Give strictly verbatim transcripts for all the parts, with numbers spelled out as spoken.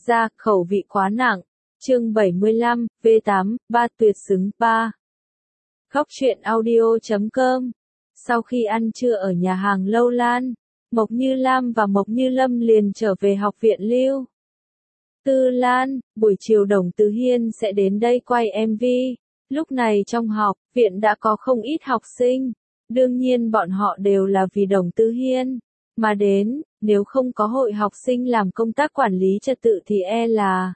ra, khẩu vị quá nặng. Chương bảy mươi lăm, V tám, ba tuyệt xứng, ba. Góc truyện audio chấm com. Sau khi ăn trưa ở nhà hàng Lâu Lan, Mộc Như Lam và Mộc Như Lâm liền trở về học viện Lưu Tư Lan. Buổi chiều Đồng Tứ Hiên sẽ đến đây quay em vê. Lúc này trong học viện đã có không ít học sinh. Đương nhiên bọn họ đều là vì Đồng Tứ Hiên mà đến, nếu không có hội học sinh làm công tác quản lý trật tự thì e là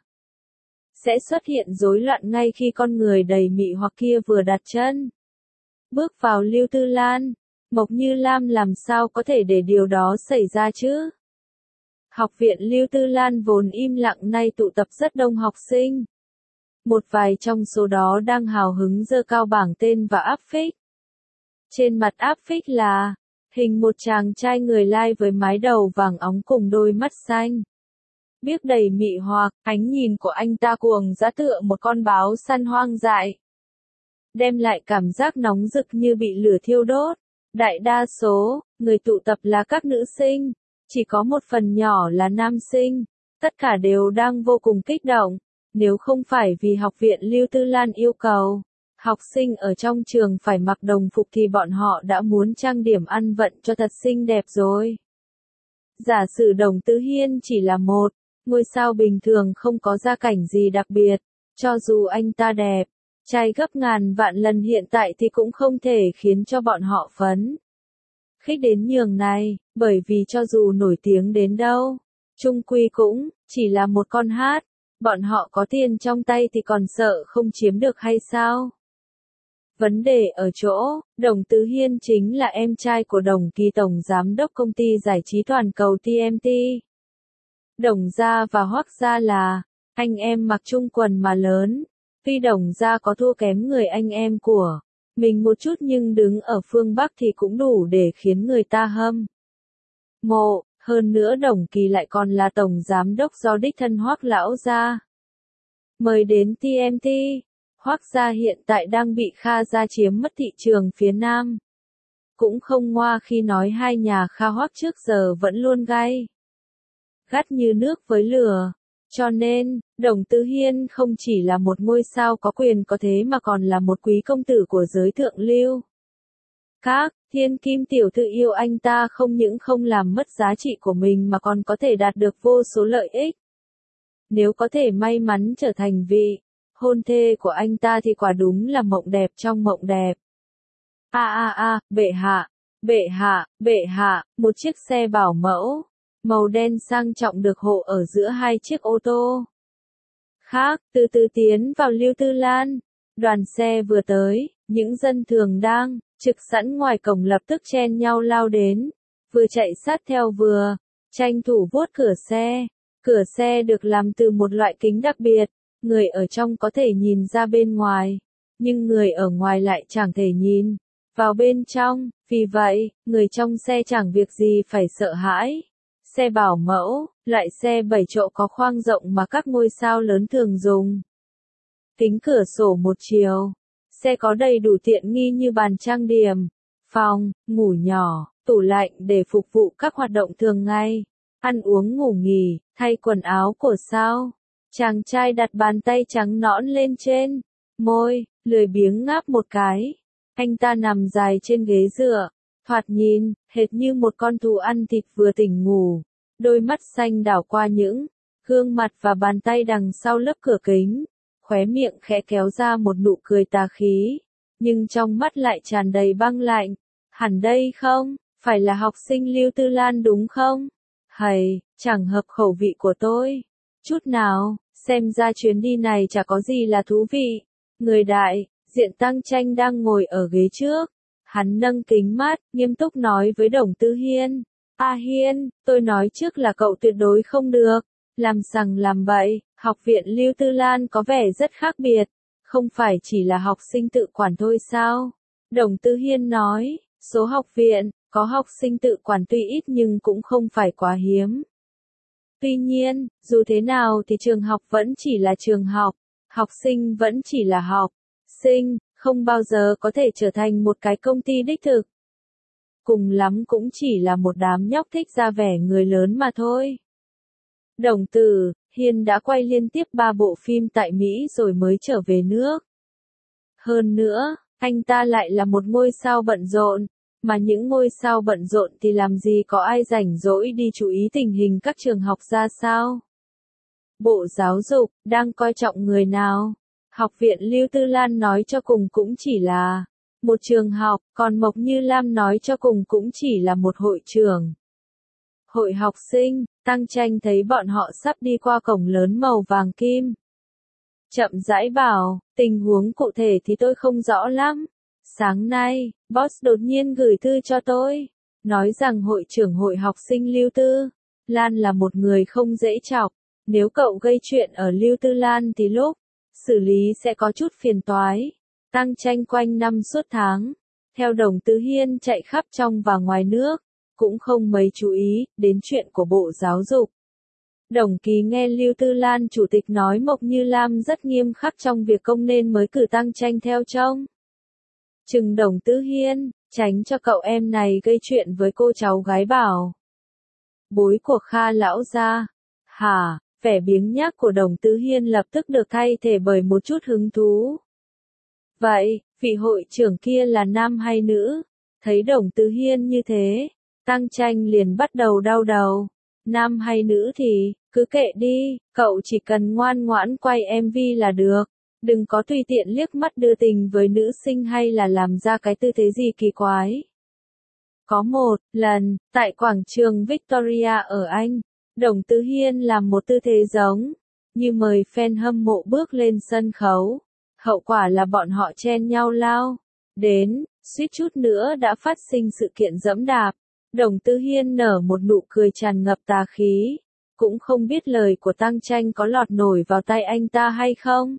sẽ xuất hiện rối loạn ngay khi con người đầy mị hoặc kia vừa đặt chân bước vào Lưu Tư Lan. Mộc Như Lam làm sao có thể để điều đó xảy ra chứ? Học viện Lưu Tư Lan vốn im lặng nay tụ tập rất đông học sinh. Một vài trong số đó đang hào hứng giơ cao bảng tên và áp phích. Trên mặt áp phích là hình một chàng trai người Lai với mái đầu vàng óng cùng đôi mắt xanh biếc đầy mị hoặc, ánh nhìn của anh ta cuồng dã tựa một con báo săn hoang dại, đem lại cảm giác nóng rực như bị lửa thiêu đốt. Đại đa số người tụ tập là các nữ sinh, chỉ có một phần nhỏ là nam sinh, tất cả đều đang vô cùng kích động. Nếu không phải vì học viện Lưu Tư Lan yêu cầu học sinh ở trong trường phải mặc đồng phục thì bọn họ đã muốn trang điểm ăn vận cho thật xinh đẹp rồi. Giả sử Đồng Tứ Hiên chỉ là một ngôi sao bình thường không có gia cảnh gì đặc biệt, cho dù anh ta đẹp trai gấp ngàn vạn lần hiện tại thì cũng không thể khiến cho bọn họ phấn khích đến nhường này, bởi vì cho dù nổi tiếng đến đâu, chung quy cũng chỉ là một con hát. Bọn họ có tiền trong tay thì còn sợ không chiếm được hay sao? Vấn đề ở chỗ, Đồng Tứ Hiên chính là em trai của Đồng Kỳ tổng giám đốc công ty giải trí toàn cầu tê em tê. Đồng gia và Hoắc gia là anh em mặc chung quần mà lớn. Tuy Đồng gia có thua kém người anh em của mình một chút nhưng đứng ở phương Bắc thì cũng đủ để khiến người ta hâm mộ. Hơn nữa Đồng Kỳ lại còn là tổng giám đốc do đích thân Hoắc lão gia mời đến tê em tê. Hoắc gia hiện tại đang bị Kha gia chiếm mất thị trường phía Nam. Cũng không ngoa khi nói hai nhà Kha Hoắc trước giờ vẫn luôn gay gắt như nước với lửa. Cho nên, Đồng Tứ Hiên không chỉ là một ngôi sao có quyền có thế mà còn là một quý công tử của giới thượng lưu. Các thiên kim tiểu thư yêu anh ta không những không làm mất giá trị của mình mà còn có thể đạt được vô số lợi ích. Nếu có thể may mắn trở thành vị hôn thê của anh ta thì quả đúng là mộng đẹp trong mộng đẹp. A a a, bệ hạ, bệ hạ, bệ hạ, một chiếc xe bảo mẫu màu đen sang trọng được hộ ở giữa hai chiếc ô tô khác, từ từ tiến vào Lưu Tư Lan. Đoàn xe vừa tới, những dân thường đang trực sẵn ngoài cổng lập tức chen nhau lao đến, vừa chạy sát theo vừa tranh thủ vuốt cửa xe. Cửa xe được làm từ một loại kính đặc biệt, người ở trong có thể nhìn ra bên ngoài, nhưng người ở ngoài lại chẳng thể nhìn vào bên trong, vì vậy, người trong xe chẳng việc gì phải sợ hãi. Xe bảo mẫu, loại xe bảy chỗ có khoang rộng mà các ngôi sao lớn thường dùng. Kính cửa sổ một chiều. Xe có đầy đủ tiện nghi như bàn trang điểm, phòng, ngủ nhỏ, tủ lạnh để phục vụ các hoạt động thường ngày, ăn uống ngủ nghỉ, thay quần áo của sao. Chàng trai đặt bàn tay trắng nõn lên trên môi, lười biếng ngáp một cái. Anh ta nằm dài trên ghế dựa, thoạt nhìn hệt như một con thú ăn thịt vừa tỉnh ngủ. Đôi mắt xanh đảo qua những gương mặt và bàn tay đằng sau lớp cửa kính, khóe miệng khẽ kéo ra một nụ cười tà khí, nhưng trong mắt lại tràn đầy băng lạnh. Hẳn đây không phải là học sinh Lưu Tư Lan đúng không? Hầy, chẳng hợp khẩu vị của tôi chút nào, xem ra chuyến đi này chả có gì là thú vị. Người đại diện Tăng Tranh đang ngồi ở ghế trước, hắn nâng kính mắt, nghiêm túc nói với Đồng Tứ Hiên. A Hiên, tôi nói trước là cậu tuyệt đối không được làm sằng làm bậy. Học viện Lưu Tư Lan có vẻ rất khác biệt, không phải chỉ là học sinh tự quản thôi sao? Đồng Tứ Hiên nói, số học viện có học sinh tự quản tuy ít nhưng cũng không phải quá hiếm. Tuy nhiên, dù thế nào thì trường học vẫn chỉ là trường học, học sinh vẫn chỉ là học sinh, không bao giờ có thể trở thành một cái công ty đích thực. Cùng lắm cũng chỉ là một đám nhóc thích ra vẻ người lớn mà thôi. Đồng Tử Hiên đã quay liên tiếp ba bộ phim tại Mỹ rồi mới trở về nước. Hơn nữa, anh ta lại là một ngôi sao bận rộn, mà những ngôi sao bận rộn thì làm gì có ai rảnh rỗi đi chú ý tình hình các trường học ra sao. Bộ Giáo dục đang coi trọng người nào? Học viện Lưu Tư Lan nói cho cùng cũng chỉ là một trường học, còn Mộc Như Lam nói cho cùng cũng chỉ là một hội trưởng. Hội học sinh, Tăng Tranh thấy bọn họ sắp đi qua cổng lớn màu vàng kim. Chậm rãi bảo, tình huống cụ thể thì tôi không rõ lắm. Sáng nay, boss đột nhiên gửi thư cho tôi, nói rằng hội trưởng hội học sinh Lưu Tư Lan là một người không dễ chọc. Nếu cậu gây chuyện ở Lưu Tư Lan thì lúc xử lý sẽ có chút phiền toái. Tăng Tranh quanh năm suốt tháng, theo Đồng Tứ Hiên chạy khắp trong và ngoài nước, cũng không mấy chú ý đến chuyện của Bộ Giáo dục. Đồng Kỳ nghe Lưu Tư Lan chủ tịch nói Mộc Như Lam rất nghiêm khắc trong việc công nên mới cử Tăng Tranh theo trông. Chừng Đồng Tứ Hiên, tránh cho cậu em này gây chuyện với cô cháu gái bảo. Bối của Kha lão gia. Hả? Vẻ biếng nhác của Đồng Tứ Hiên lập tức được thay thế bởi một chút hứng thú. Vậy, vị hội trưởng kia là nam hay nữ? Thấy Đồng Tứ Hiên như thế, Tăng Tranh liền bắt đầu đau đầu. Nam hay nữ thì, cứ kệ đi, cậu chỉ cần ngoan ngoãn quay em vê là được. Đừng có tùy tiện liếc mắt đưa tình với nữ sinh hay là làm ra cái tư thế gì kỳ quái. Có một lần, tại quảng trường Victoria ở Anh, Đồng Tứ Hiên làm một tư thế giống như mời fan hâm mộ bước lên sân khấu. Hậu quả là bọn họ chen nhau lao đến, suýt chút nữa đã phát sinh sự kiện dẫm đạp. Đồng Tứ Hiên nở một nụ cười tràn ngập tà khí, cũng không biết lời của Tăng Tranh có lọt nổi vào tai anh ta hay không.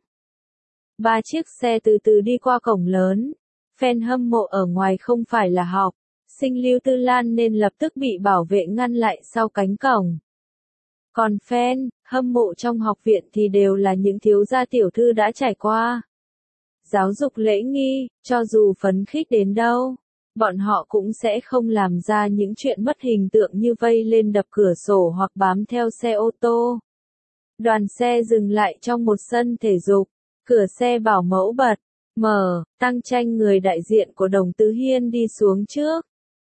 Ba chiếc xe từ từ đi qua cổng lớn, fan hâm mộ ở ngoài không phải là học sinh Lưu Tư Lan nên lập tức bị bảo vệ ngăn lại sau cánh cổng. Còn fan hâm mộ trong học viện thì đều là những thiếu gia tiểu thư đã trải qua giáo dục lễ nghi, cho dù phấn khích đến đâu, bọn họ cũng sẽ không làm ra những chuyện mất hình tượng như vây lên đập cửa sổ hoặc bám theo xe ô tô. Đoàn xe dừng lại trong một sân thể dục, cửa xe bảo mẫu bật, mở, Tăng Tranh người đại diện của Đồng Tứ Hiên đi xuống trước.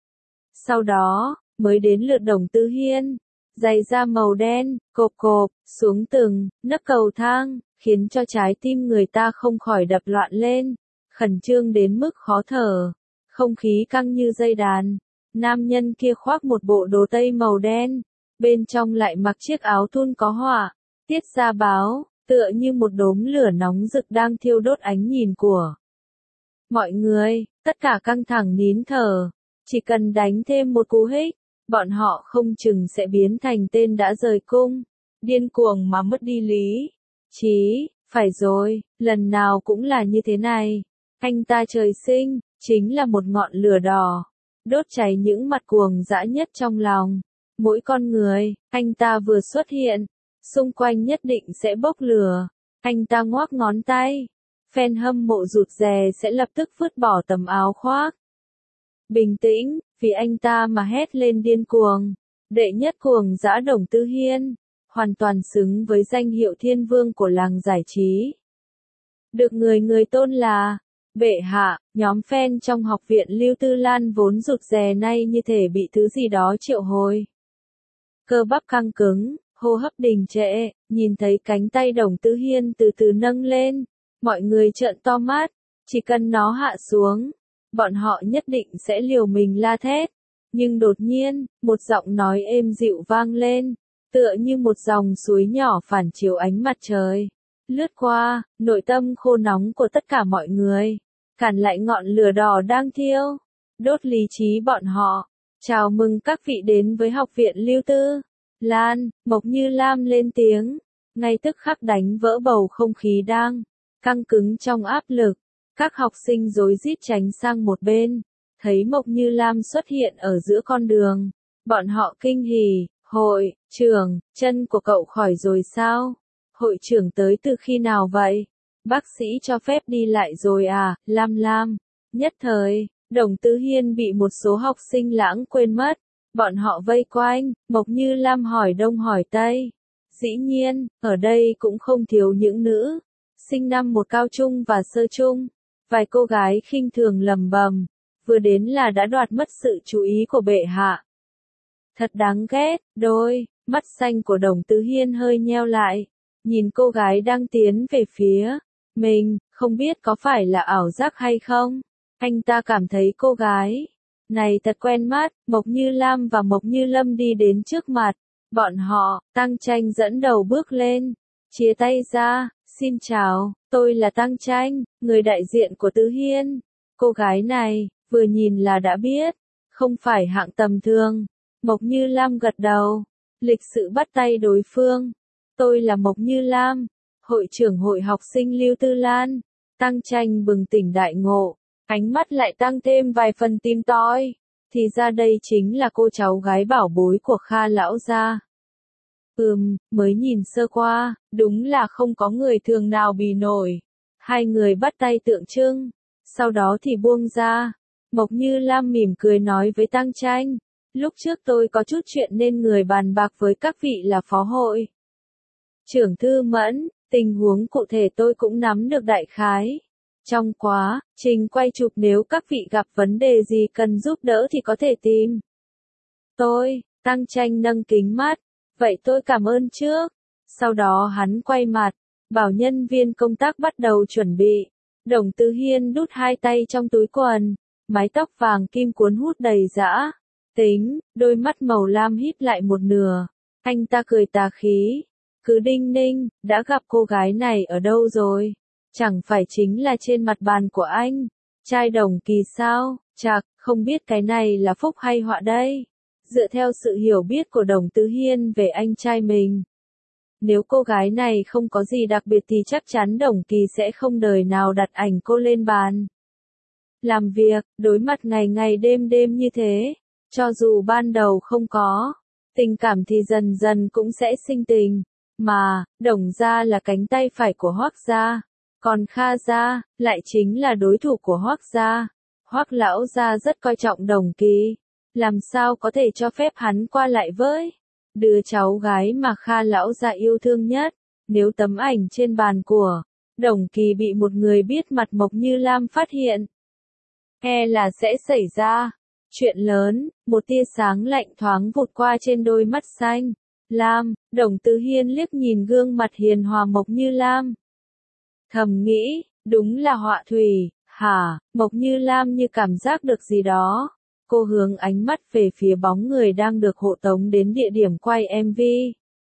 Sau đó, mới đến lượt Đồng Tứ Hiên, giày da màu đen, cộp cộp, xuống từng nấc cầu thang, khiến cho trái tim người ta không khỏi đập loạn lên, khẩn trương đến mức khó thở, không khí căng như dây đàn. Nam nhân kia khoác một bộ đồ tây màu đen, bên trong lại mặc chiếc áo thun có họa, tiết ra báo, tựa như một đốm lửa nóng rực đang thiêu đốt ánh nhìn của mọi người. Tất cả căng thẳng nín thở, chỉ cần đánh thêm một cú hích, bọn họ không chừng sẽ biến thành tên đã rời cung, điên cuồng mà mất đi lý trí. Phải rồi, lần nào cũng là như thế này. Anh ta trời sinh chính là một ngọn lửa đỏ, đốt cháy những mặt cuồng dã nhất trong lòng mỗi con người. Anh ta vừa xuất hiện, xung quanh nhất định sẽ bốc lửa. Anh ta ngoác ngón tay, fan hâm mộ rụt rè sẽ lập tức vứt bỏ tấm áo khoác. Bình tĩnh, vì anh ta mà hét lên điên cuồng. Đệ nhất cuồng dã Đồng Tứ Hiên, hoàn toàn xứng với danh hiệu thiên vương của làng giải trí. Được người người tôn là bệ hạ. Nhóm fan trong học viện Lưu Tư Lan vốn rụt rè nay như thể bị thứ gì đó triệu hồi. Cơ bắp căng cứng, hô hấp đình trệ, nhìn thấy cánh tay Đồng Tứ Hiên từ từ nâng lên, mọi người trợn to mắt, chỉ cần nó hạ xuống, bọn họ nhất định sẽ liều mình la thét. Nhưng đột nhiên, một giọng nói êm dịu vang lên, tựa như một dòng suối nhỏ phản chiếu ánh mặt trời, lướt qua nội tâm khô nóng của tất cả mọi người, cản lại ngọn lửa đỏ đang thiêu đốt lý trí bọn họ. Chào mừng các vị đến với học viện Lưu Tư Lan. Mộc Như Lam lên tiếng, ngay tức khắc đánh vỡ bầu không khí đang căng cứng trong áp lực. Các học sinh rối rít tránh sang một bên, thấy Mộc Như Lam xuất hiện ở giữa con đường. Bọn họ kinh hỉ, hội trưởng, chân của cậu khỏi rồi sao? Hội trưởng tới từ khi nào vậy? Bác sĩ cho phép đi lại rồi à? Lam Lam. Nhất thời, Đồng Tứ Hiên bị một số học sinh lãng quên mất. Bọn họ vây quanh, Mộc Như Lam hỏi đông hỏi tây. Dĩ nhiên, ở đây cũng không thiếu những nữ sinh năm một cao trung và sơ trung. Vài cô gái khinh thường lầm bầm, vừa đến là đã đoạt mất sự chú ý của bệ hạ. Thật đáng ghét, đôi mắt xanh của Đồng Tứ Hiên hơi nheo lại, nhìn cô gái đang tiến về phía mình, không biết có phải là ảo giác hay không. Anh ta cảm thấy cô gái này thật quen mắt. Mộc Như Lam và Mộc Như Lâm đi đến trước mặt bọn họ. Tăng Tranh dẫn đầu bước lên, chia tay ra, xin chào, tôi là Tăng Tranh, người đại diện của Tứ Hiên. Cô gái này, vừa nhìn là đã biết, không phải hạng tầm thường. Mộc Như Lam gật đầu, lịch sự bắt tay đối phương. Tôi là Mộc Như Lam, hội trưởng hội học sinh Lưu Tư Lan. Tăng Tranh bừng tỉnh đại ngộ, ánh mắt lại tăng thêm vài phần tim toi. Thì ra đây chính là cô cháu gái bảo bối của Kha lão gia. Ừm, mới nhìn sơ qua, đúng là không có người thường nào bì nổi. Hai người bắt tay tượng trưng, sau đó thì buông ra. Mộc Như Lam mỉm cười nói với Tăng Tranh, lúc trước tôi có chút chuyện nên người bàn bạc với các vị là phó hội trưởng Thư Mẫn, tình huống cụ thể tôi cũng nắm được đại khái. Trong quá trình quay chụp nếu các vị gặp vấn đề gì cần giúp đỡ thì có thể tìm tôi. Tăng Tranh nâng kính mắt, vậy tôi cảm ơn trước. Sau đó hắn quay mặt, bảo nhân viên công tác bắt đầu chuẩn bị. Đồng Tứ Hiên đút hai tay trong túi quần, mái tóc vàng kim cuốn hút đầy dã tính, đôi mắt màu lam híp lại một nửa. Anh ta cười tà khí, cứ đinh ninh, đã gặp cô gái này ở đâu rồi? Chẳng phải chính là trên mặt bàn của anh, trai Đồng Kỳ sao? Chạc, không biết cái này là phúc hay họa đây? Dựa theo sự hiểu biết của Đồng Tứ Hiên về anh trai mình, nếu cô gái này không có gì đặc biệt thì chắc chắn Đồng Kỳ sẽ không đời nào đặt ảnh cô lên bàn làm việc. Đối mặt ngày ngày đêm đêm như thế, cho dù ban đầu không có tình cảm thì dần dần cũng sẽ sinh tình. Mà, Đồng gia là cánh tay phải của Hoắc gia, còn Kha gia lại chính là đối thủ của Hoắc gia. Hoắc lão gia rất coi trọng Đồng Kỳ, làm sao có thể cho phép hắn qua lại với đứa cháu gái mà Kha lão gia yêu thương nhất. Nếu tấm ảnh trên bàn của Đồng Kỳ bị một người biết mặt Mộc Như Lam phát hiện, e là sẽ xảy ra chuyện lớn. Một tia sáng lạnh thoáng vụt qua trên đôi mắt xanh lam. Đồng Tứ Hiên liếc nhìn gương mặt hiền hòa Mộc Như Lam, thầm nghĩ, đúng là họa thủy. Hả? Mộc Như Lam như cảm giác được gì đó. Cô hướng ánh mắt về phía bóng người đang được hộ tống đến địa điểm quay em vê.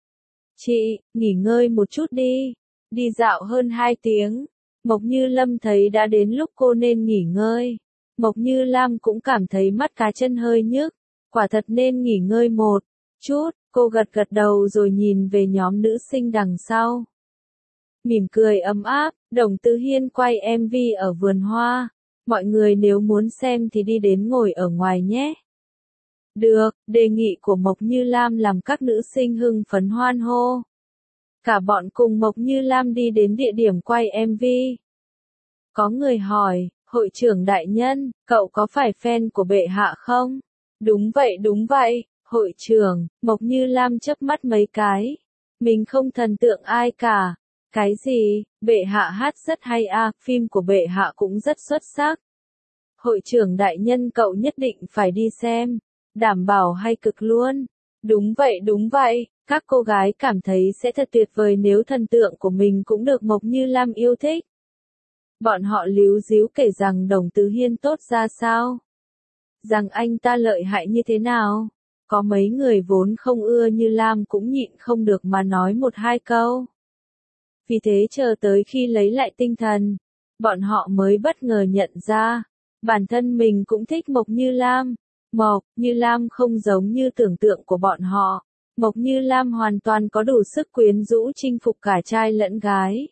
Chị, nghỉ ngơi một chút đi. Đi dạo hơn hai tiếng. Mộc Như Lâm thấy đã đến lúc cô nên nghỉ ngơi. Mộc Như Lam cũng cảm thấy mắt cá chân hơi nhức. Quả thật nên nghỉ ngơi một chút. Cô gật gật đầu rồi nhìn về nhóm nữ sinh đằng sau. Mỉm cười ấm áp, Đồng Tứ Hiên quay em vê ở vườn hoa. Mọi người nếu muốn xem thì đi đến ngồi ở ngoài nhé. Được, đề nghị của Mộc Như Lam làm các nữ sinh hưng phấn hoan hô. Cả bọn cùng Mộc Như Lam đi đến địa điểm quay em vê. Có người hỏi, hội trưởng đại nhân, cậu có phải fan của bệ hạ không? Đúng vậy đúng vậy, hội trưởng. Mộc Như Lam chớp mắt mấy cái. Mình không thần tượng ai cả. Cái gì? Bệ hạ hát rất hay à, phim của bệ hạ cũng rất xuất sắc. Hội trưởng đại nhân cậu nhất định phải đi xem. Đảm bảo hay cực luôn. Đúng vậy đúng vậy, các cô gái cảm thấy sẽ thật tuyệt vời nếu thần tượng của mình cũng được Mộc Như Lam yêu thích. Bọn họ líu díu kể rằng Đồng Tứ Hiên tốt ra sao. Rằng anh ta lợi hại như thế nào. Có mấy người vốn không ưa Như Lam cũng nhịn không được mà nói một hai câu. Vì thế chờ tới khi lấy lại tinh thần, bọn họ mới bất ngờ nhận ra, bản thân mình cũng thích Mộc Như Lam. Mộc Như Lam không giống như tưởng tượng của bọn họ. Mộc Như Lam hoàn toàn có đủ sức quyến rũ chinh phục cả trai lẫn gái.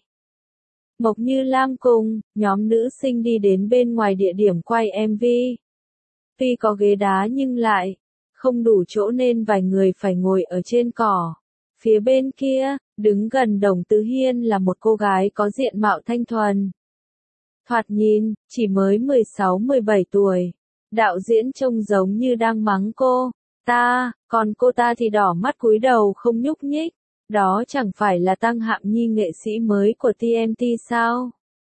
Mộc Như Lam cùng nhóm nữ sinh đi đến bên ngoài địa điểm quay em vê. Tuy có ghế đá nhưng lại không đủ chỗ nên vài người phải ngồi ở trên cỏ. Phía bên kia, đứng gần Đồng Tứ Hiên là một cô gái có diện mạo thanh thuần. Thoạt nhìn, chỉ mới mười sáu mười bảy tuổi. Đạo diễn trông giống như đang mắng cô ta, còn cô ta thì đỏ mắt cúi đầu không nhúc nhích. Đó chẳng phải là Tăng Hạm Nhi nghệ sĩ mới của tê em tê sao?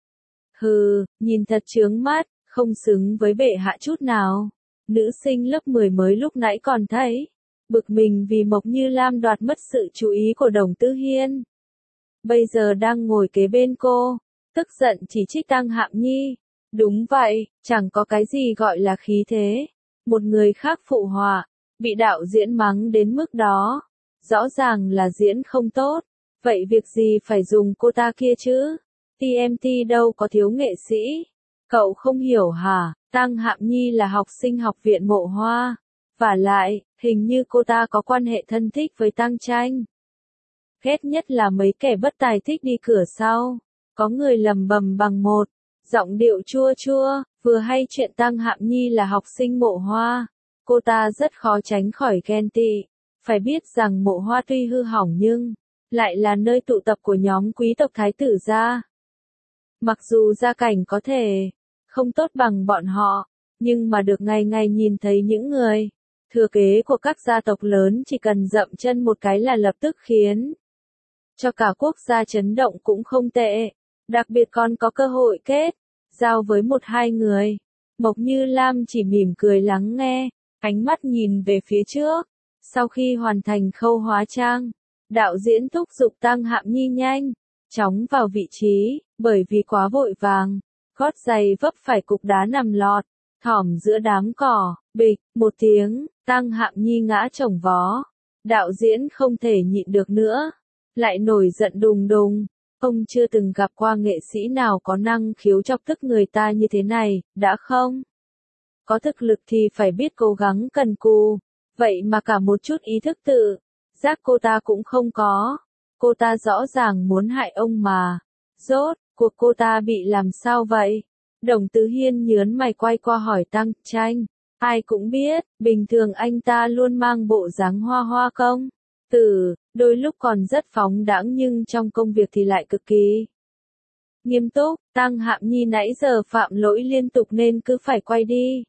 Hừ, nhìn thật chướng mắt, không xứng với bệ hạ chút nào. Nữ sinh lớp mười mới lúc nãy còn thấy bực mình vì Mộc Như Lam đoạt mất sự chú ý của Đồng Tư Hiên. Bây giờ đang ngồi kế bên cô, tức giận chỉ trích Tăng Hạm Nhi. Đúng vậy, chẳng có cái gì gọi là khí thế. Một người khác phụ họa, bị đạo diễn mắng đến mức đó. Rõ ràng là diễn không tốt. Vậy việc gì phải dùng cô ta kia chứ? tê em tê đâu có thiếu nghệ sĩ. Cậu không hiểu hả? Tăng Hạm Nhi là học sinh học viện Mộ Hoa. Vả lại, hình như cô ta có quan hệ thân thích với Tăng Tranh. Ghét nhất là mấy kẻ bất tài thích đi cửa sau. Có người lầm bầm bằng một giọng điệu chua chua, vừa hay chuyện Tăng Hạm Nhi là học sinh Mộ Hoa. Cô ta rất khó tránh khỏi ghen tị. Phải biết rằng Mộ Hoa tuy hư hỏng nhưng lại là nơi tụ tập của nhóm quý tộc thái tử gia. Mặc dù gia cảnh có thể không tốt bằng bọn họ, nhưng mà được ngày ngày nhìn thấy những người thừa kế của các gia tộc lớn chỉ cần dậm chân một cái là lập tức khiến cho cả quốc gia chấn động cũng không tệ. Đặc biệt còn có cơ hội kết giao với một hai người. Mộc Như Lam chỉ mỉm cười lắng nghe, ánh mắt nhìn về phía trước. Sau khi hoàn thành khâu hóa trang, đạo diễn thúc giục Tăng Hạm Nhi nhanh chóng vào vị trí, bởi vì quá vội vàng, gót giày vấp phải cục đá nằm lọt, thỏm giữa đám cỏ, bịch, một tiếng, Tăng Hạm Nhi ngã chồng vó. Đạo diễn không thể nhịn được nữa, lại nổi giận đùng đùng. Ông chưa từng gặp qua nghệ sĩ nào có năng khiếu chọc tức người ta như thế này, đã không? Có thực lực thì phải biết cố gắng cần cù, vậy mà cả một chút ý thức tự giác cô ta cũng không có. Cô ta rõ ràng muốn hại ông mà. Rốt cuộc cô ta bị làm sao vậy? Đồng Tư Hiên nhớn mày quay qua hỏi Tăng Tranh. Ai cũng biết, bình thường anh ta luôn mang bộ dáng hoa hoa công tử, đôi lúc còn rất phóng đãng nhưng trong công việc thì lại cực kỳ nghiêm túc. Tăng Hạm Nhi nãy giờ phạm lỗi liên tục nên cứ phải quay đi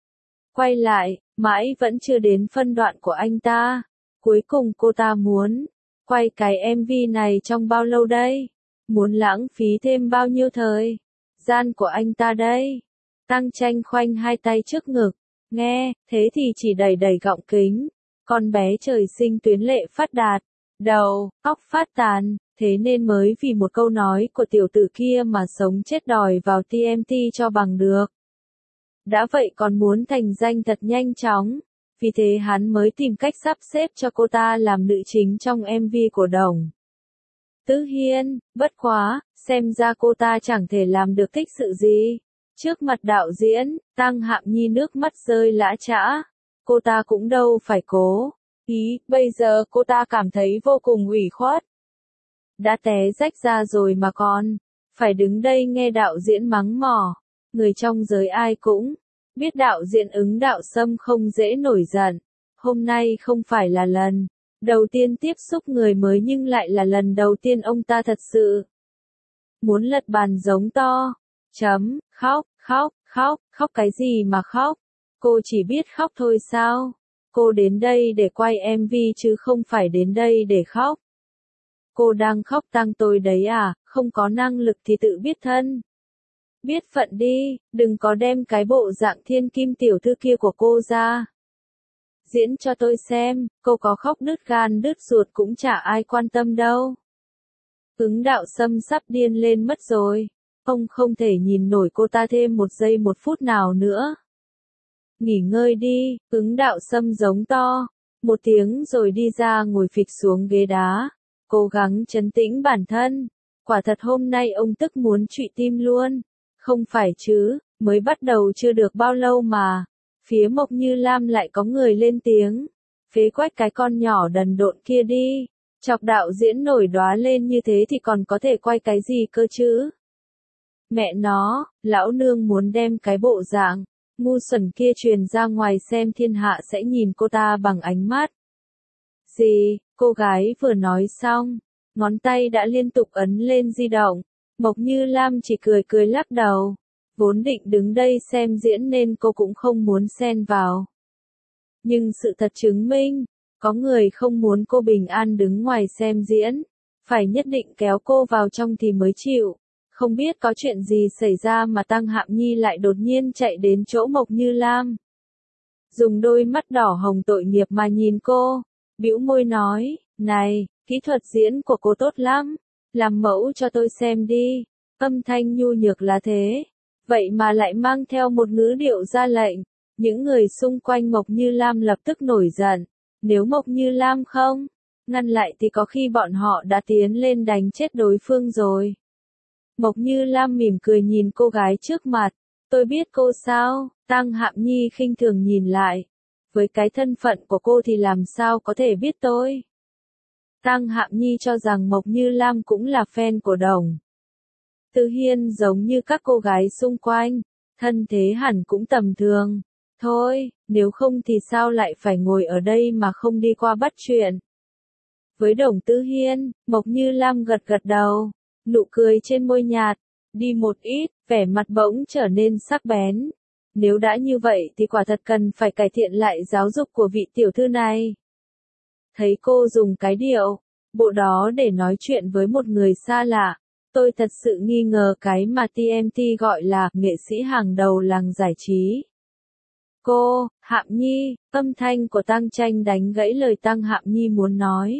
quay lại, mãi vẫn chưa đến phân đoạn của anh ta. Cuối cùng cô ta muốn quay cái em vê này trong bao lâu đây? Muốn lãng phí thêm bao nhiêu thời gian của anh ta đây? Tăng Tranh khoanh hai tay trước ngực, nghe, thế thì chỉ đầy đầy gọng kính. Con bé trời sinh tuyến lệ phát đạt, đầu, óc phát tàn, thế nên mới vì một câu nói của tiểu tử kia mà sống chết đòi vào tê em tê cho bằng được. Đã vậy còn muốn thành danh thật nhanh chóng, vì thế hắn mới tìm cách sắp xếp cho cô ta làm nữ chính trong em vê của Đồng Tư Hiên. Bất quá, xem ra cô ta chẳng thể làm được thích sự gì. Trước mặt đạo diễn, Tăng Hạm Nhi nước mắt rơi lã chã. Cô ta cũng đâu phải cố ý, bây giờ cô ta cảm thấy vô cùng ủy khuất. Đã té rách ra rồi mà còn phải đứng đây nghe đạo diễn mắng mỏ. Người trong giới ai cũng biết đạo diễn Ứng Đạo Sâm không dễ nổi giận. Hôm nay không phải là lần đầu tiên tiếp xúc người mới nhưng lại là lần đầu tiên ông ta thật sự muốn lật bàn giống to. Chấm, khóc, khóc, khóc, khóc cái gì mà khóc? Cô chỉ biết khóc thôi sao? Cô đến đây để quay em vê chứ không phải đến đây để khóc. Cô đang khóc Tăng tôi đấy à, không có năng lực thì tự biết thân. Biết phận đi, đừng có đem cái bộ dạng thiên kim tiểu thư kia của cô ra diễn cho tôi xem, cô có khóc đứt gan đứt ruột cũng chả ai quan tâm đâu. Ứng Đạo Sâm sắp điên lên mất rồi, ông không thể nhìn nổi cô ta thêm một giây một phút nào nữa. Nghỉ ngơi đi, Ứng Đạo Sâm giống to một tiếng rồi đi ra ngồi phịch xuống ghế đá, cố gắng trấn tĩnh bản thân. Quả thật hôm nay ông tức muốn trụy tim luôn. Không phải chứ, mới bắt đầu chưa được bao lâu mà. Phía Mộc Như Lam lại có người lên tiếng. Phế quách cái con nhỏ đần độn kia đi. Chọc đạo diễn nổi đoá lên như thế thì còn có thể quay cái gì cơ chứ? Mẹ nó, lão nương muốn đem cái bộ dạng ngu xuẩn kia truyền ra ngoài xem thiên hạ sẽ nhìn cô ta bằng ánh mắt gì? Cô gái vừa nói xong, ngón tay đã liên tục ấn lên di động. Mộc Như Lam chỉ cười cười lắc đầu. Vốn định đứng đây xem diễn nên cô cũng không muốn xen vào. Nhưng sự thật chứng minh, Có người không muốn cô bình an đứng ngoài xem diễn, phải nhất định kéo cô vào trong thì mới chịu. Không biết có chuyện gì xảy ra mà Tăng Hạm Nhi lại đột nhiên chạy đến chỗ Mộc Như Lam. Dùng đôi mắt đỏ hồng tội nghiệp mà nhìn cô, bĩu môi nói, này, kỹ thuật diễn của cô tốt lắm, làm mẫu cho tôi xem đi. Âm thanh nhu nhược là thế, vậy mà lại mang theo một ngữ điệu ra lệnh. Những người xung quanh Mộc Như Lam lập tức nổi giận, nếu Mộc Như Lam không ngăn lại thì có khi bọn họ đã tiến lên đánh chết đối phương rồi. Mộc Như Lam mỉm cười nhìn cô gái trước mặt, tôi biết cô sao? Tăng Hạm Nhi khinh thường nhìn lại, với cái thân phận của cô thì làm sao có thể biết tôi? Tăng Hạm Nhi cho rằng Mộc Như Lam cũng là fan của Đồng Tư Hiên giống như các cô gái xung quanh, thân thế hẳn cũng tầm thường. Thôi, nếu không thì sao lại phải ngồi ở đây mà không đi qua bắt chuyện? Với Đồng Tư Hiên, Mộc Như Lam gật gật đầu, nụ cười trên môi nhạt, đi một ít, vẻ mặt bỗng trở nên sắc bén. Nếu đã như vậy thì quả thật cần phải cải thiện lại giáo dục của vị tiểu thư này. Thấy cô dùng cái điệu, bộ đó để nói chuyện với một người xa lạ, tôi thật sự nghi ngờ cái mà tê em tê gọi là nghệ sĩ hàng đầu làng giải trí. Cô, Hạm Nhi, âm thanh của Tăng Tranh đánh gãy lời Tăng Hạm Nhi muốn nói.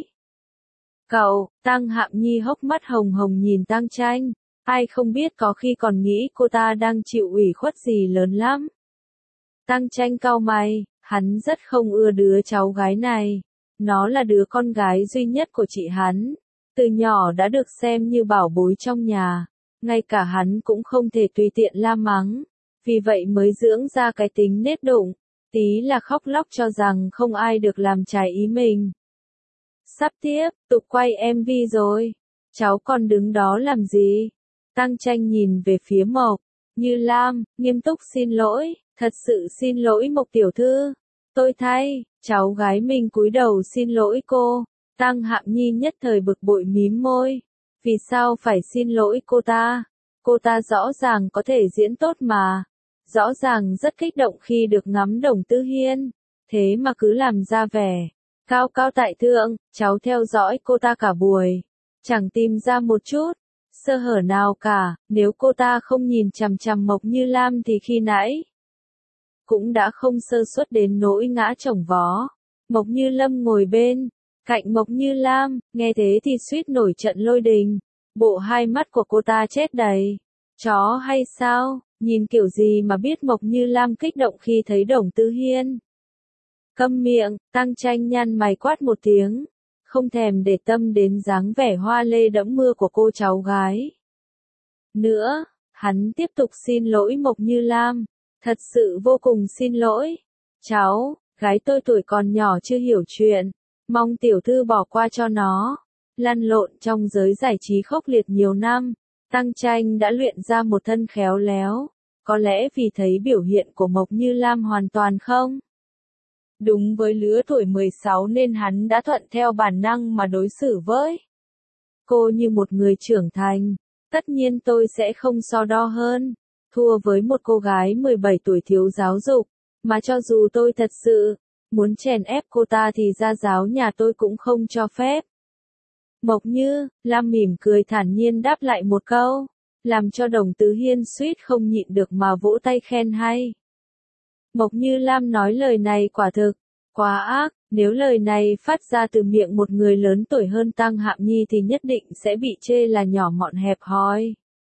Cậu, Tăng Hạm Nhi hốc mắt hồng hồng nhìn Tăng Tranh, ai không biết có khi còn nghĩ cô ta đang chịu ủy khuất gì lớn lắm. Tăng Tranh cau mày, hắn rất không ưa đứa cháu gái này, nó là đứa con gái duy nhất của chị hắn, từ nhỏ đã được xem như bảo bối trong nhà, ngay cả hắn cũng không thể tùy tiện la mắng, vì vậy mới dưỡng ra cái tính nết đụng, tí là khóc lóc cho rằng không ai được làm trái ý mình. Sắp tiếp, tục quay em vê rồi, cháu còn đứng đó làm gì? Tăng Tranh nhìn về phía Mộc Như Lam, nghiêm túc xin lỗi, thật sự xin lỗi Mộc tiểu thư, tôi thay, cháu gái mình cúi đầu xin lỗi cô. Tăng Hạm Nhi nhất thời bực bội mím môi, vì sao phải xin lỗi cô ta? Cô ta rõ ràng có thể diễn tốt mà, rõ ràng rất kích động khi được ngắm Đồng Tư Hiên, thế mà cứ làm ra vẻ cao cao tại thượng. Cháu theo dõi cô ta cả buổi, chẳng tìm ra một chút sơ hở nào cả, nếu cô ta không nhìn chằm chằm Mộc Như Lam thì khi nãy cũng đã không sơ suất đến nỗi ngã chồng vó. Mộc Như Lâm ngồi bên cạnh Mộc Như Lam, nghe thế thì suýt nổi trận lôi đình, bộ hai mắt của cô ta chết đầy chó hay sao, nhìn kiểu gì mà biết Mộc Như Lam kích động khi thấy Đồng Tư Hiên. Câm miệng, Tăng Tranh nhăn mày quát một tiếng, không thèm để tâm đến dáng vẻ hoa lê đẫm mưa của cô cháu gái. Nữa, hắn tiếp tục xin lỗi Mộc Như Lam, thật sự vô cùng xin lỗi. Cháu, gái tôi tuổi còn nhỏ chưa hiểu chuyện, mong tiểu thư bỏ qua cho nó. Lăn lộn trong giới giải trí khốc liệt nhiều năm, Tăng Tranh đã luyện ra một thân khéo léo, có lẽ vì thấy biểu hiện của Mộc Như Lam hoàn toàn không đúng với lứa tuổi mười sáu nên hắn đã thuận theo bản năng mà đối xử với cô như một người trưởng thành. Tất nhiên tôi sẽ không so đo hơn, thua với một cô gái mười bảy tuổi thiếu giáo dục, mà cho dù tôi thật sự muốn chèn ép cô ta thì gia giáo nhà tôi cũng không cho phép. Mộc Như Lam mỉm cười thản nhiên đáp lại một câu, làm cho Đồng Tư Hiên suýt không nhịn được mà vỗ tay khen hay. Mộc Như Lam nói lời này quả thực quá ác, nếu lời này phát ra từ miệng một người lớn tuổi hơn Tăng Hạm Nhi thì nhất định sẽ bị chê là nhỏ mọn hẹp hòi.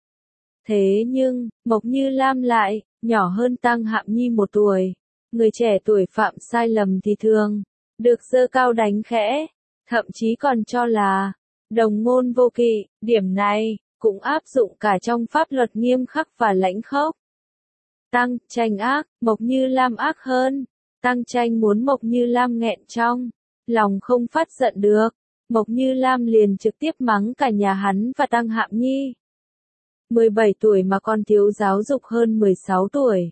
Thế nhưng, Mộc Như Lam lại nhỏ hơn Tăng Hạm Nhi một tuổi, người trẻ tuổi phạm sai lầm thì thường được giơ cao đánh khẽ, thậm chí còn cho là đồng môn vô kỵ, điểm này cũng áp dụng cả trong pháp luật nghiêm khắc và lãnh khốc. Tăng Tranh ác, Mộc Như Lam ác hơn. Tăng Tranh muốn Mộc Như Lam nghẹn trong lòng không phát giận được, Mộc Như Lam liền trực tiếp mắng cả nhà hắn và Tăng Hạm Nhi. mười bảy tuổi mà còn thiếu giáo dục hơn mười sáu tuổi.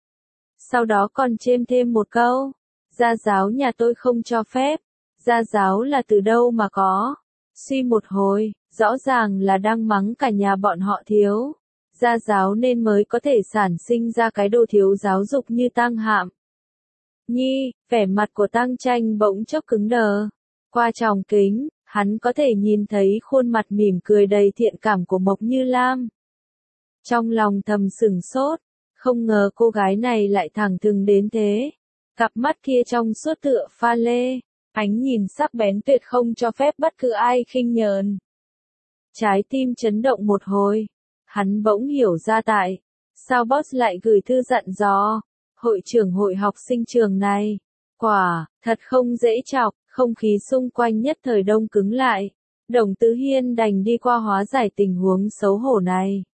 Sau đó còn chêm thêm một câu, gia giáo nhà tôi không cho phép. Gia giáo là từ đâu mà có? Suy một hồi, rõ ràng là đang mắng cả nhà bọn họ thiếu gia giáo nên mới có thể sản sinh ra cái đồ thiếu giáo dục như Tăng Hạm. Nhi, vẻ mặt của Tăng Tranh bỗng chốc cứng đờ. Qua tròng kính, hắn có thể nhìn thấy khuôn mặt mỉm cười đầy thiện cảm của Mộc Như Lam. Trong lòng thầm sửng sốt, không ngờ cô gái này lại thẳng thừng đến thế. Cặp mắt kia trong suốt tựa pha lê, ánh nhìn sắc bén tuyệt không cho phép bất cứ ai khinh nhờn. Trái tim chấn động một hồi, hắn bỗng hiểu ra tại sao boss lại gửi thư dặn dò. Hội trưởng hội học sinh trường này, quả thật không dễ chọc, không khí xung quanh nhất thời đông cứng lại. Đồng Tứ Hiên đành đi qua hóa giải tình huống xấu hổ này.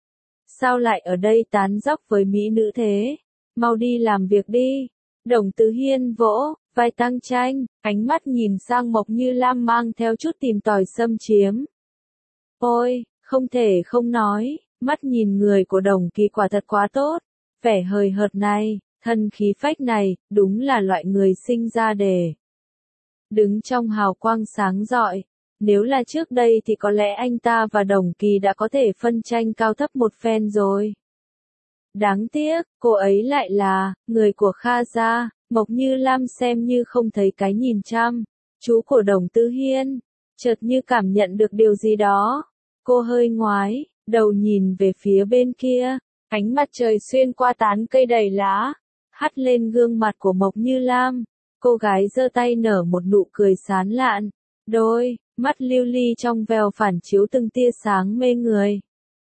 Sao lại ở đây tán dóc với mỹ nữ thế? Mau đi làm việc đi. Đồng Tứ Hiên vỗ vai Tăng Tranh, ánh mắt nhìn sang Mộc Như Lam mang theo chút tìm tòi xâm chiếm. Ôi, không thể không nói, mắt nhìn người của Đồng Kỳ quả thật quá tốt. Vẻ hời hợt này, thân khí phách này, đúng là loại người sinh ra để đứng trong hào quang sáng rọi. Nếu là trước đây thì có lẽ anh ta và Đồng Kỳ đã có thể phân tranh cao thấp một phen rồi. Đáng tiếc, cô ấy lại là người của Kha gia. Mộc Như Lam xem như không thấy cái nhìn chăm chú của Đồng Tứ Hiên, chợt như cảm nhận được điều gì đó. Cô hơi ngoái đầu nhìn về phía bên kia, ánh mặt trời xuyên qua tán cây đầy lá, hắt lên gương mặt của Mộc Như Lam. Cô gái giơ tay nở một nụ cười sán lạn, đôi mắt lưu ly trong veo phản chiếu từng tia sáng mê người.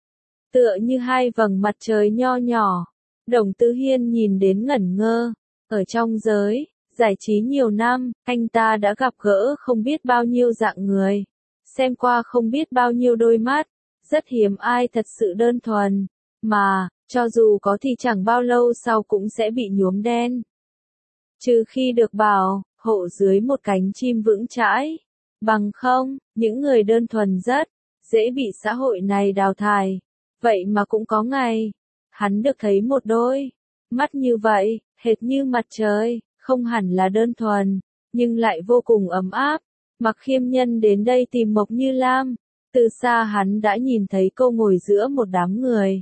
Tựa như hai vầng mặt trời nho nhỏ, Đồng Tứ Hiên nhìn đến ngẩn ngơ. Ở trong giới giải trí nhiều năm, anh ta đã gặp gỡ không biết bao nhiêu dạng người, xem qua không biết bao nhiêu đôi mắt, rất hiếm ai thật sự đơn thuần, mà, cho dù có thì chẳng bao lâu sau cũng sẽ bị nhuốm đen. Trừ khi được bảo hộ dưới một cánh chim vững chãi, bằng không, những người đơn thuần rất dễ bị xã hội này đào thải. Vậy mà cũng có ngày, hắn được thấy một đôi mắt như vậy, hệt như mặt trời, không hẳn là đơn thuần, nhưng lại vô cùng ấm áp. Mặc Khiêm Nhân đến đây tìm Mộc Như Lam, từ xa hắn đã nhìn thấy cô ngồi giữa một đám người.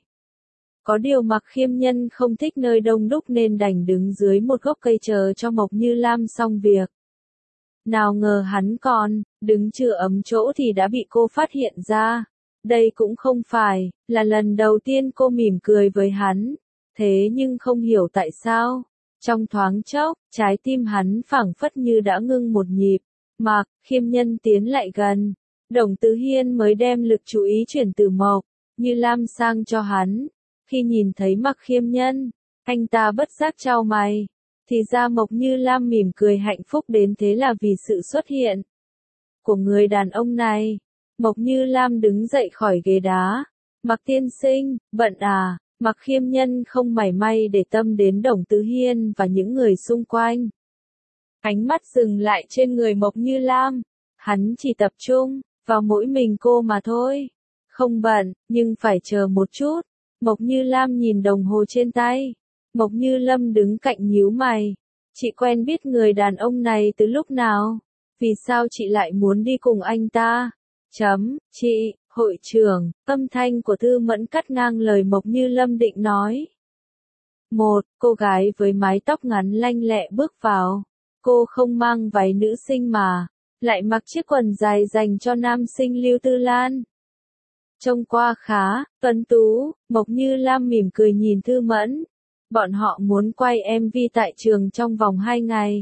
Có điều Mặc Khiêm Nhân không thích nơi đông đúc nên đành đứng dưới một gốc cây chờ cho Mộc Như Lam xong việc. Nào ngờ hắn còn đứng chưa ấm chỗ thì đã bị cô phát hiện ra. Đây cũng không phải là lần đầu tiên cô mỉm cười với hắn. Thế nhưng không hiểu tại sao, trong thoáng chốc, trái tim hắn phảng phất như đã ngưng một nhịp. Mạc Khiêm Nhân tiến lại gần, Đồng Tứ Hiên mới đem lực chú ý chuyển từ Mộc Như Lam sang cho hắn. Khi nhìn thấy Mạc Khiêm Nhân, anh ta bất giác chau mày. Thì ra Mộc Như Lam mỉm cười hạnh phúc đến thế là vì sự xuất hiện của người đàn ông này. Mộc Như Lam đứng dậy khỏi ghế đá. Mạc tiên sinh, bận à? Mạc Khiêm Nhân không mảy may để tâm đến Đồng Tứ Hiên và những người xung quanh. Ánh mắt dừng lại trên người Mộc Như Lam. Hắn chỉ tập trung vào mỗi mình cô mà thôi. Không bận, nhưng phải chờ một chút. Mộc Như Lam nhìn đồng hồ trên tay. Mộc Như Lâm đứng cạnh nhíu mày. Chị quen biết người đàn ông này từ lúc nào? Vì sao chị lại muốn đi cùng anh ta? Chấm, chị, hội trưởng, âm thanh của Thư Mẫn cắt ngang lời Mộc Như Lâm định nói. Một, cô gái với mái tóc ngắn lanh lẹ bước vào. Cô không mang váy nữ sinh mà, lại mặc chiếc quần dài dành cho nam sinh Lưu Tư Lan. Trông qua khá tuấn tú. Mộc Như Lam mỉm cười nhìn Thư Mẫn. Bọn họ muốn quay em vê tại trường trong vòng hai ngày.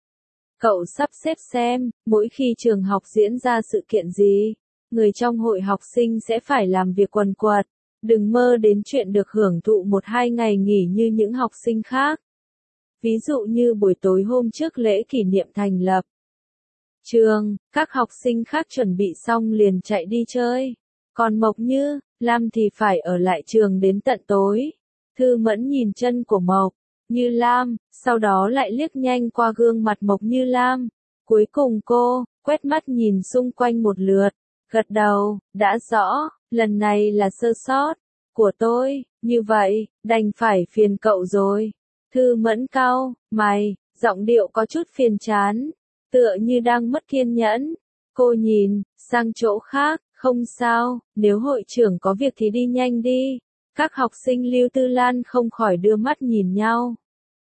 Cậu sắp xếp xem, mỗi khi trường học diễn ra sự kiện gì, người trong hội học sinh sẽ phải làm việc quần quật. Đừng mơ đến chuyện được hưởng thụ một hai ngày nghỉ như những học sinh khác. Ví dụ như buổi tối hôm trước lễ kỷ niệm thành lập trường, các học sinh khác chuẩn bị xong liền chạy đi chơi. Còn Mộc Như Lam thì phải ở lại trường đến tận tối. Thư Mẫn nhìn chân của Mộc Như Lam, sau đó lại liếc nhanh qua gương mặt Mộc Như Lam. Cuối cùng cô quét mắt nhìn xung quanh một lượt, gật đầu, đã rõ, lần này là sơ sót của tôi, như vậy, đành phải phiền cậu rồi. Thư Mẫn cau mày, giọng điệu có chút phiền chán, tựa như đang mất kiên nhẫn. Cô nhìn sang chỗ khác, không sao, nếu hội trưởng có việc thì đi nhanh đi. Các học sinh Lưu Tư Lan không khỏi đưa mắt nhìn nhau.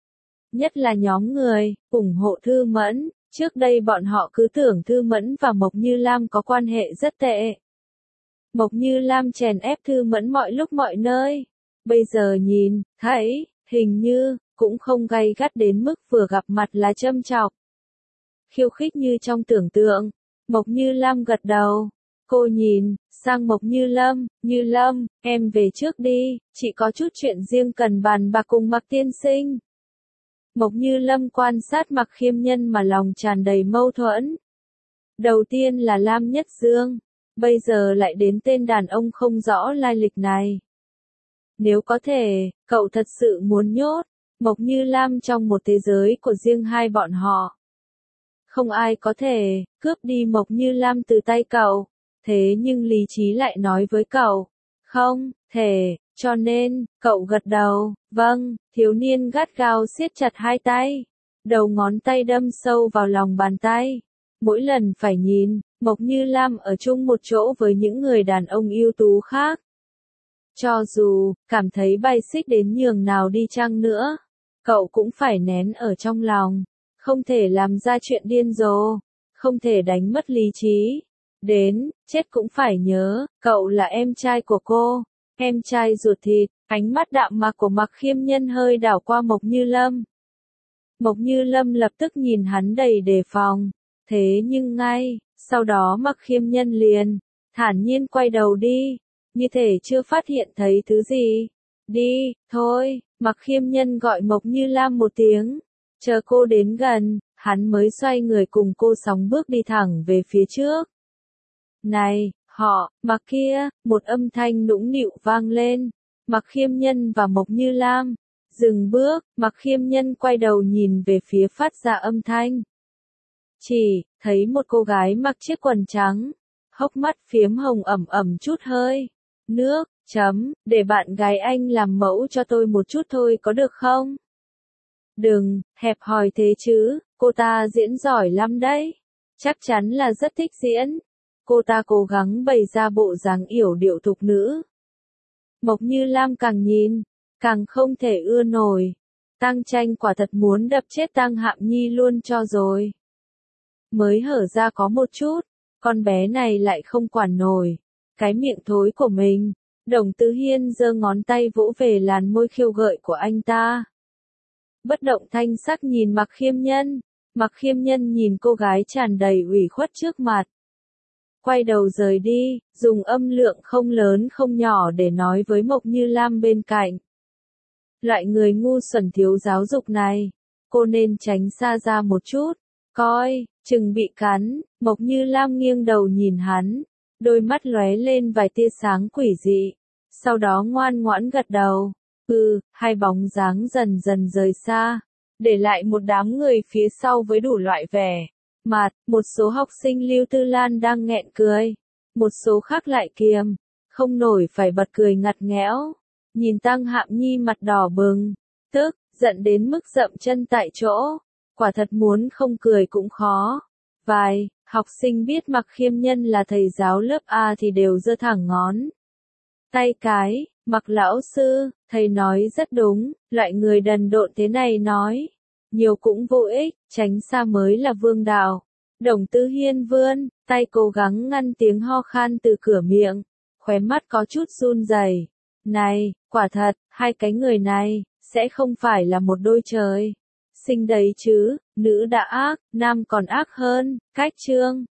Nhất là nhóm người ủng hộ Thư Mẫn, trước đây bọn họ cứ tưởng Thư Mẫn và Mộc Như Lam có quan hệ rất tệ. Mộc Như Lam chèn ép Thư Mẫn mọi lúc mọi nơi. Bây giờ nhìn, thấy, hình như, cũng không gay gắt đến mức vừa gặp mặt là châm chọc. Khiêu khích như trong tưởng tượng. Mộc Như Lam gật đầu. Cô nhìn sang Mộc Như Lâm, Như Lâm, em về trước đi, chị có chút chuyện riêng cần bàn bạc cùng Mạc tiên sinh. Mộc Như Lâm quan sát Mạc Khiêm Nhân mà lòng tràn đầy mâu thuẫn. Đầu tiên là Lam Nhất Dương, bây giờ lại đến tên đàn ông không rõ lai lịch này. Nếu có thể, cậu thật sự muốn nhốt Mộc Như Lam trong một thế giới của riêng hai bọn họ. Không ai có thể cướp đi Mộc Như Lam từ tay cậu, thế nhưng lý trí lại nói với cậu, không thể, cho nên, cậu gật đầu, vâng, thiếu niên gắt gao siết chặt hai tay, đầu ngón tay đâm sâu vào lòng bàn tay. Mỗi lần phải nhìn, Mộc Như Lam ở chung một chỗ với những người đàn ông ưu tú khác. Cho dù, cảm thấy bay xích đến nhường nào đi chăng nữa, cậu cũng phải nén ở trong lòng, không thể làm ra chuyện điên rồ, không thể đánh mất lý trí. Đến, chết cũng phải nhớ, cậu là em trai của cô, em trai ruột thịt. Ánh mắt đạm mạc của Mạc Khiêm Nhân hơi đảo qua Mộc Như Lâm. Mộc Như Lâm lập tức nhìn hắn đầy đề phòng, thế nhưng ngay sau đó Mạc Khiêm Nhân liền thản nhiên quay đầu đi, như thể chưa phát hiện thấy thứ gì. Đi, thôi, Mạc Khiêm Nhân gọi Mộc Như Lam một tiếng, chờ cô đến gần, hắn mới xoay người cùng cô sóng bước đi thẳng về phía trước. Này, họ, Mạc kia, một âm thanh nũng nịu vang lên. Mạc Khiêm Nhân và Mộc Như Lam dừng bước, Mạc Khiêm Nhân quay đầu nhìn về phía phát ra âm thanh. Chỉ thấy một cô gái mặc chiếc quần trắng, hốc mắt phiếm hồng ẩm ẩm chút hơi nước, chấm, để bạn gái anh làm mẫu cho tôi một chút thôi có được không? Đừng, hẹp hòi thế chứ, cô ta diễn giỏi lắm đấy. Chắc chắn là rất thích diễn. Cô ta cố gắng bày ra bộ dáng yểu điệu thục nữ. Mộc Như Lam càng nhìn, càng không thể ưa nổi. Tăng Tranh quả thật muốn đập chết Tăng Hạm Nhi luôn cho rồi. Mới hở ra có một chút, con bé này lại không quản nổi cái miệng thối của mình. Đồng Tứ Hiên giơ ngón tay vỗ về làn môi khiêu gợi của anh ta. Bất động thanh sắc nhìn Mạc Khiêm Nhân. Mạc Khiêm Nhân nhìn cô gái tràn đầy ủy khuất trước mặt. Quay đầu rời đi, dùng âm lượng không lớn không nhỏ để nói với Mộc Như Lam bên cạnh. Loại người ngu xuẩn thiếu giáo dục này, cô nên tránh xa ra một chút, coi, chừng bị cắn. Mộc Như Lam nghiêng đầu nhìn hắn, đôi mắt lóe lên vài tia sáng quỷ dị, sau đó ngoan ngoãn gật đầu. Ừ, hai bóng dáng dần dần rời xa, để lại một đám người phía sau với đủ loại vẻ mặt. Một số học sinh Lưu Tư Lan đang nghẹn cười, một số khác lại kiềm không nổi phải bật cười ngặt nghẽo. Nhìn Tăng Hạm Nhi mặt đỏ bừng, tức giận đến mức dậm chân tại chỗ, quả thật muốn không cười cũng khó. Vài học sinh biết Mạc Khiêm Nhân là thầy giáo lớp A thì đều giơ thẳng ngón tay cái. Mạc lão sư, thầy nói rất đúng, loại người đần độn thế này nói nhiều cũng vô ích, tránh xa mới là vương đạo. Đồng Tứ Hiên vươn tay cố gắng ngăn tiếng ho khan từ cửa miệng, khóe mắt có chút run rẩy. Này, quả thật, hai cái người này sẽ không phải là một đôi trời sinh đấy chứ, nữ đã ác, nam còn ác hơn. Cách chương